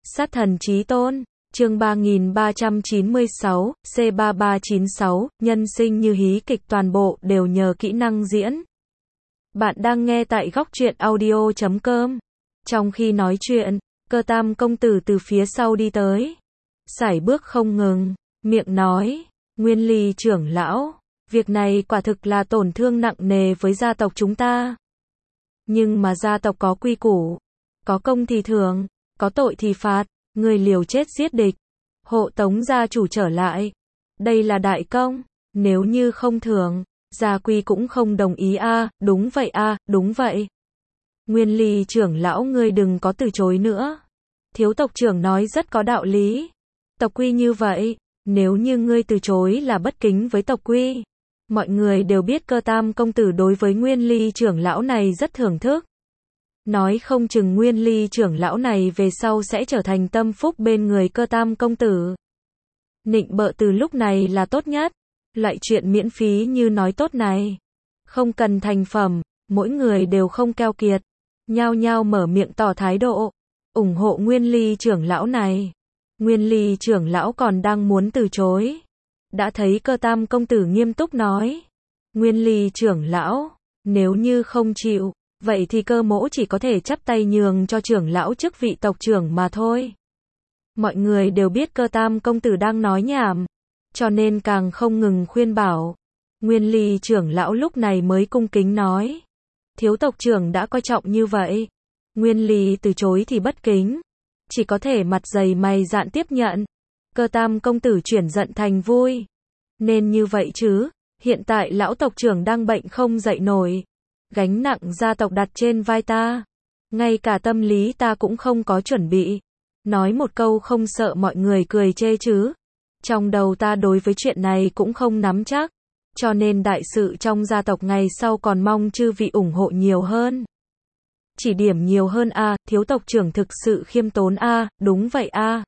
Sát thần chí tôn, chương 3396, C3396, nhân sinh như hí kịch toàn bộ đều nhờ kỹ năng diễn. Bạn đang nghe tại góc truyện audio.com. Trong khi nói chuyện, Cơ Tam công tử từ phía sau đi tới. Sải bước không ngừng, miệng nói, Nguyên Ly trưởng lão, việc này quả thực là tổn thương nặng nề với gia tộc chúng ta. Nhưng mà gia tộc có quy củ, có công thì thưởng, có tội thì phạt, người liều chết giết địch, hộ tống gia chủ trở lại. Đây là đại công, nếu như không thưởng, gia quy cũng không đồng ý a. Đúng vậy a, đúng vậy. Nguyên Ly trưởng lão ngươi đừng có từ chối nữa. Thiếu tộc trưởng nói rất có đạo lý. Tộc quy như vậy, nếu như ngươi từ chối là bất kính với tộc quy. Mọi người đều biết Cơ Tam công tử đối với Nguyên Ly trưởng lão này rất thưởng thức. Nói không chừng Nguyên Ly trưởng lão này về sau sẽ trở thành tâm phúc bên người Cơ Tam công tử. Nịnh bợ từ lúc này là tốt nhất. Loại chuyện miễn phí như nói tốt này, không cần thành phẩm, mỗi người đều không keo kiệt, nhao nhao mở miệng tỏ thái độ, ủng hộ Nguyên Ly trưởng lão này. Nguyên Ly trưởng lão còn đang muốn từ chối, đã thấy Cơ Tam công tử nghiêm túc nói, Nguyên Ly trưởng lão, nếu như không chịu, vậy thì Cơ mỗ chỉ có thể chắp tay nhường cho trưởng lão chức vị tộc trưởng mà thôi. Mọi người đều biết Cơ Tam công tử đang nói nhảm, cho nên càng không ngừng khuyên bảo. Nguyên Ly trưởng lão lúc này mới cung kính nói, thiếu tộc trưởng đã coi trọng như vậy. Nguyên Ly từ chối thì bất kính, chỉ có thể mặt dày mày dạn tiếp nhận. Cơ Tam công tử chuyển giận thành vui. Nên như vậy chứ, hiện tại lão tộc trưởng đang bệnh không dậy nổi, gánh nặng gia tộc đặt trên vai ta, ngay cả tâm lý ta cũng không có chuẩn bị. Nói một câu không sợ mọi người cười chê chứ. Trong đầu ta đối với chuyện này cũng không nắm chắc, cho nên đại sự trong gia tộc ngày sau còn mong chư vị ủng hộ nhiều hơn. Chỉ điểm nhiều hơn a, thiếu tộc trưởng thực sự khiêm tốn a, đúng vậy a.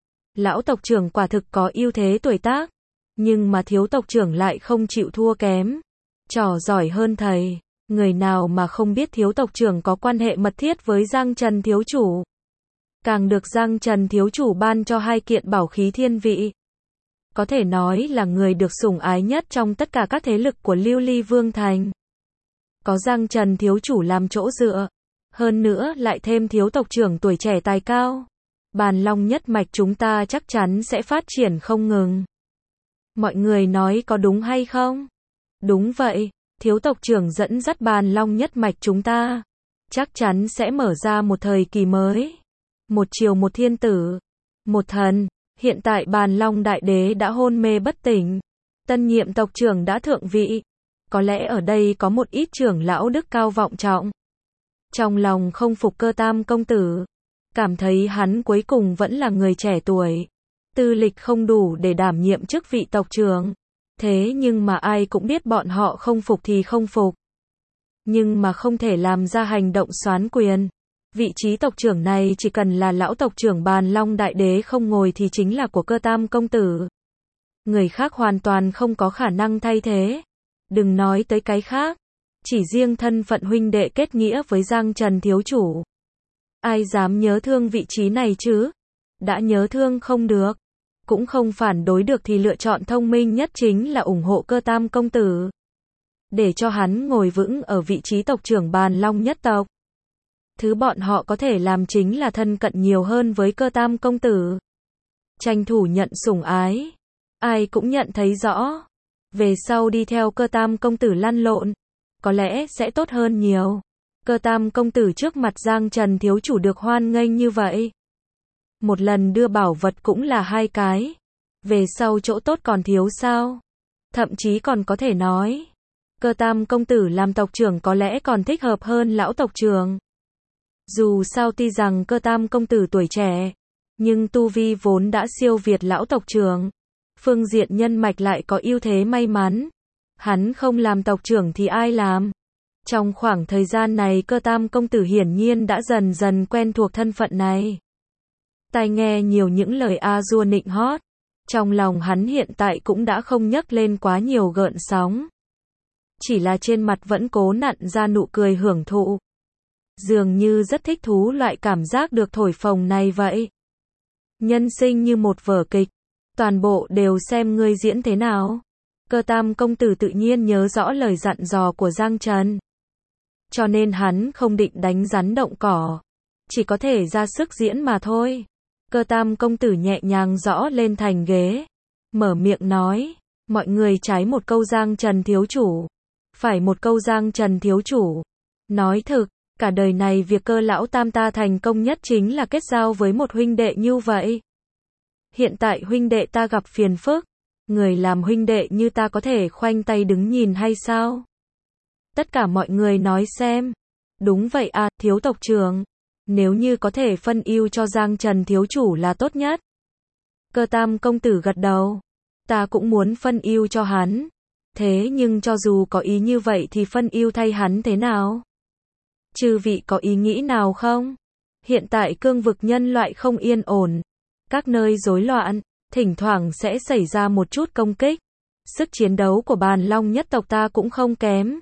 Lão tộc trưởng quả thực có ưu thế tuổi tác, nhưng mà thiếu tộc trưởng lại không chịu thua kém, trò giỏi hơn thầy. Người nào mà không biết thiếu tộc trưởng có quan hệ mật thiết với Giang Trần thiếu chủ. Càng được Giang Trần thiếu chủ ban cho 2 kiện bảo khí thiên vị. Có thể nói là người được sủng ái nhất trong tất cả các thế lực của Lưu Ly Vương Thành. Có Giang Trần thiếu chủ làm chỗ dựa, hơn nữa lại thêm thiếu tộc trưởng tuổi trẻ tài cao, Bàn Long nhất mạch chúng ta chắc chắn sẽ phát triển không ngừng. Mọi người nói có đúng hay không? Đúng vậy, thiếu tộc trưởng dẫn dắt Bàn Long nhất mạch chúng ta, chắc chắn sẽ mở ra một thời kỳ mới. Một triều một thiên tử, một thần. Hiện tại Bàn Long đại đế đã hôn mê bất tỉnh, tân nhiệm tộc trưởng đã thượng vị. Có lẽ ở đây có một ít trưởng lão đức cao vọng trọng, trong lòng không phục Cơ Tam công tử, cảm thấy hắn cuối cùng vẫn là người trẻ tuổi, tư lịch không đủ để đảm nhiệm chức vị tộc trưởng. Thế nhưng mà ai cũng biết bọn họ không phục thì không phục, nhưng mà không thể làm ra hành động soán quyền. Vị trí tộc trưởng này chỉ cần là lão tộc trưởng Bàn Long đại đế không ngồi thì chính là của Cơ Tam công tử. Người khác hoàn toàn không có khả năng thay thế. Đừng nói tới cái khác, chỉ riêng thân phận huynh đệ kết nghĩa với Giang Trần thiếu chủ, ai dám nhớ thương vị trí này chứ? Đã nhớ thương không được, cũng không phản đối được thì lựa chọn thông minh nhất chính là ủng hộ Cơ Tam công tử, để cho hắn ngồi vững ở vị trí tộc trưởng Bàn Long nhất tộc. Thứ bọn họ có thể làm chính là thân cận nhiều hơn với Cơ Tam công tử, tranh thủ nhận sủng ái. Ai cũng nhận thấy rõ, về sau đi theo Cơ Tam công tử lăn lộn, có lẽ sẽ tốt hơn nhiều. Cơ Tam công tử trước mặt Giang Trần thiếu chủ được hoan nghênh như vậy, một lần đưa bảo vật cũng là 2 cái, về sau chỗ tốt còn thiếu sao? Thậm chí còn có thể nói, Cơ Tam công tử làm tộc trưởng có lẽ còn thích hợp hơn lão tộc trưởng. Dù sao tuy rằng Cơ Tam công tử tuổi trẻ, nhưng tu vi vốn đã siêu việt lão tộc trưởng. Phương diện nhân mạch lại có ưu thế may mắn. Hắn không làm tộc trưởng thì ai làm? Trong khoảng thời gian này Cơ Tam công tử hiển nhiên đã dần dần quen thuộc thân phận này. Tai nghe nhiều những lời a dua nịnh hót, trong lòng hắn hiện tại cũng đã không nhấc lên quá nhiều gợn sóng. Chỉ là trên mặt vẫn cố nặn ra nụ cười hưởng thụ. Dường như rất thích thú loại cảm giác được thổi phồng này vậy. Nhân sinh như một vở kịch, toàn bộ đều xem ngươi diễn thế nào. Cơ Tam công tử tự nhiên nhớ rõ lời dặn dò của Giang Trần. Cho nên hắn không định đánh rắn động cỏ, chỉ có thể ra sức diễn mà thôi. Cơ Tam công tử nhẹ nhàng gõ lên thành ghế, mở miệng nói, mọi người trái một câu Giang Trần thiếu chủ, phải một câu Giang Trần thiếu chủ. Nói thực, cả đời này việc Cơ lão tam ta thành công nhất chính là kết giao với một huynh đệ như vậy. Hiện tại huynh đệ ta gặp phiền phức, người làm huynh đệ như ta có thể khoanh tay đứng nhìn hay sao? Tất cả mọi người nói xem. Đúng vậy à, thiếu tộc trưởng. Nếu như có thể phân ưu cho Giang Trần thiếu chủ là tốt nhất. Cơ Tam công tử gật đầu. Ta cũng muốn phân ưu cho hắn. Thế nhưng cho dù có ý như vậy thì phân ưu thay hắn thế nào? Chư vị có ý nghĩ nào không? Hiện tại cương vực nhân loại không yên ổn. Các nơi rối loạn, thỉnh thoảng sẽ xảy ra một chút công kích. Sức chiến đấu của Bàn Long nhất tộc ta cũng không kém.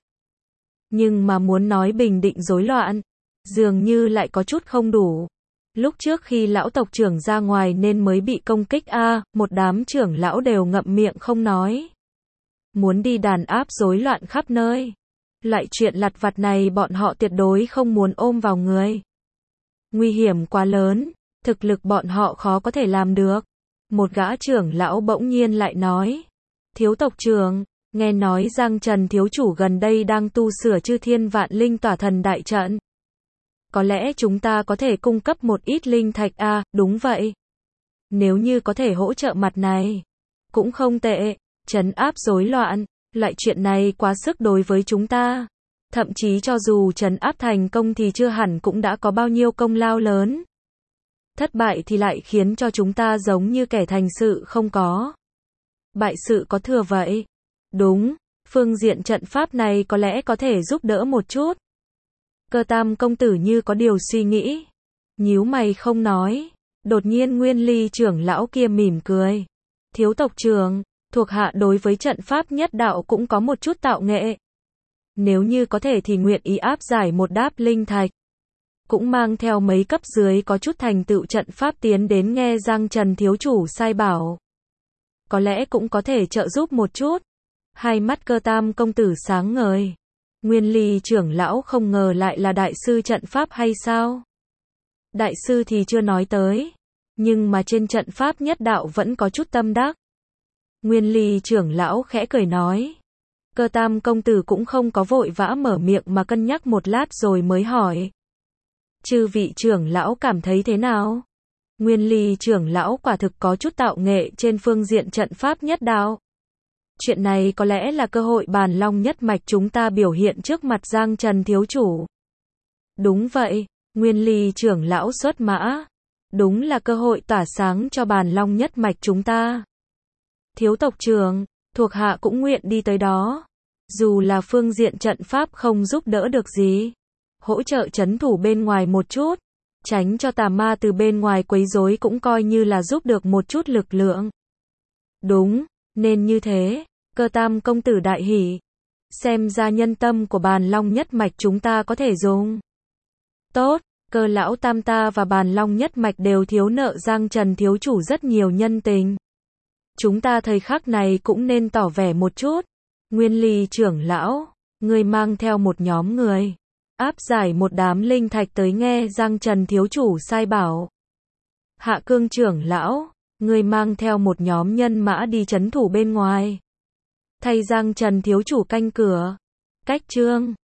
Nhưng mà muốn nói bình định rối loạn, dường như lại có chút không đủ. Lúc trước khi lão tộc trưởng ra ngoài nên mới bị công kích một đám trưởng lão đều ngậm miệng không nói. Muốn đi đàn áp rối loạn khắp nơi. Loại chuyện lặt vặt này bọn họ tuyệt đối không muốn ôm vào người. Nguy hiểm quá lớn, thực lực bọn họ khó có thể làm được. Một gã trưởng lão bỗng nhiên lại nói, thiếu tộc trưởng, nghe nói Giang Trần thiếu chủ gần đây đang tu sửa Chư Thiên Vạn Linh Tỏa Thần đại trận. Có lẽ chúng ta có thể cung cấp một ít linh thạch đúng vậy. Nếu như có thể hỗ trợ mặt này, cũng không tệ, trấn áp rối loạn, loại chuyện này quá sức đối với chúng ta. Thậm chí cho dù trấn áp thành công thì chưa hẳn cũng đã có bao nhiêu công lao lớn. Thất bại thì lại khiến cho chúng ta giống như kẻ thành sự không có. Bại sự có thừa vậy. Đúng, phương diện trận pháp này có lẽ có thể giúp đỡ một chút. Cơ Tam công tử như có điều suy nghĩ. Nhíu mày không nói. Đột nhiên Nguyên Ly trưởng lão kia mỉm cười. Thiếu tộc trưởng, thuộc hạ đối với trận pháp nhất đạo cũng có một chút tạo nghệ. Nếu như có thể thì nguyện ý áp giải một đáp linh thạch. Cũng mang theo mấy cấp dưới có chút thành tựu trận pháp tiến đến nghe Giang Trần thiếu chủ sai bảo. Có lẽ cũng có thể trợ giúp một chút. Hai mắt Cơ Tam công tử sáng ngời. Nguyên Ly trưởng lão không ngờ lại là đại sư trận pháp hay sao? Đại sư thì chưa nói tới. Nhưng mà trên trận pháp nhất đạo vẫn có chút tâm đắc. Nguyên Ly trưởng lão khẽ cười nói. Cơ Tam công tử cũng không có vội vã mở miệng mà cân nhắc một lát rồi mới hỏi. Chư vị trưởng lão cảm thấy thế nào? Nguyên Ly trưởng lão quả thực có chút tạo nghệ trên phương diện trận pháp nhất đạo. Chuyện này có lẽ là cơ hội Bàn Long nhất mạch chúng ta biểu hiện trước mặt Giang Trần thiếu chủ. Đúng vậy, Nguyên Ly trưởng lão xuất mã. Đúng là cơ hội tỏa sáng cho Bàn Long nhất mạch chúng ta. Thiếu tộc trưởng, thuộc hạ cũng nguyện đi tới đó. Dù là phương diện trận pháp không giúp đỡ được gì. Hỗ trợ trấn thủ bên ngoài một chút. Tránh cho tà ma từ bên ngoài quấy rối cũng coi như là giúp được một chút lực lượng. Đúng, nên như thế. Cơ Tam công tử đại hỉ. Xem ra nhân tâm của Bàn Long nhất mạch chúng ta có thể dùng. Tốt, Cơ lão tam ta và Bàn Long nhất mạch đều thiếu nợ Giang Trần thiếu chủ rất nhiều nhân tình. Chúng ta thời khắc này cũng nên tỏ vẻ một chút. Nguyên Ly trưởng lão, người mang theo một nhóm người. Áp giải một đám linh thạch tới nghe Giang Trần thiếu chủ sai bảo. Hạ Cương trưởng lão, người mang theo một nhóm nhân mã đi trấn thủ bên ngoài. Thay Giang Trần thiếu chủ canh cửa. Cách chương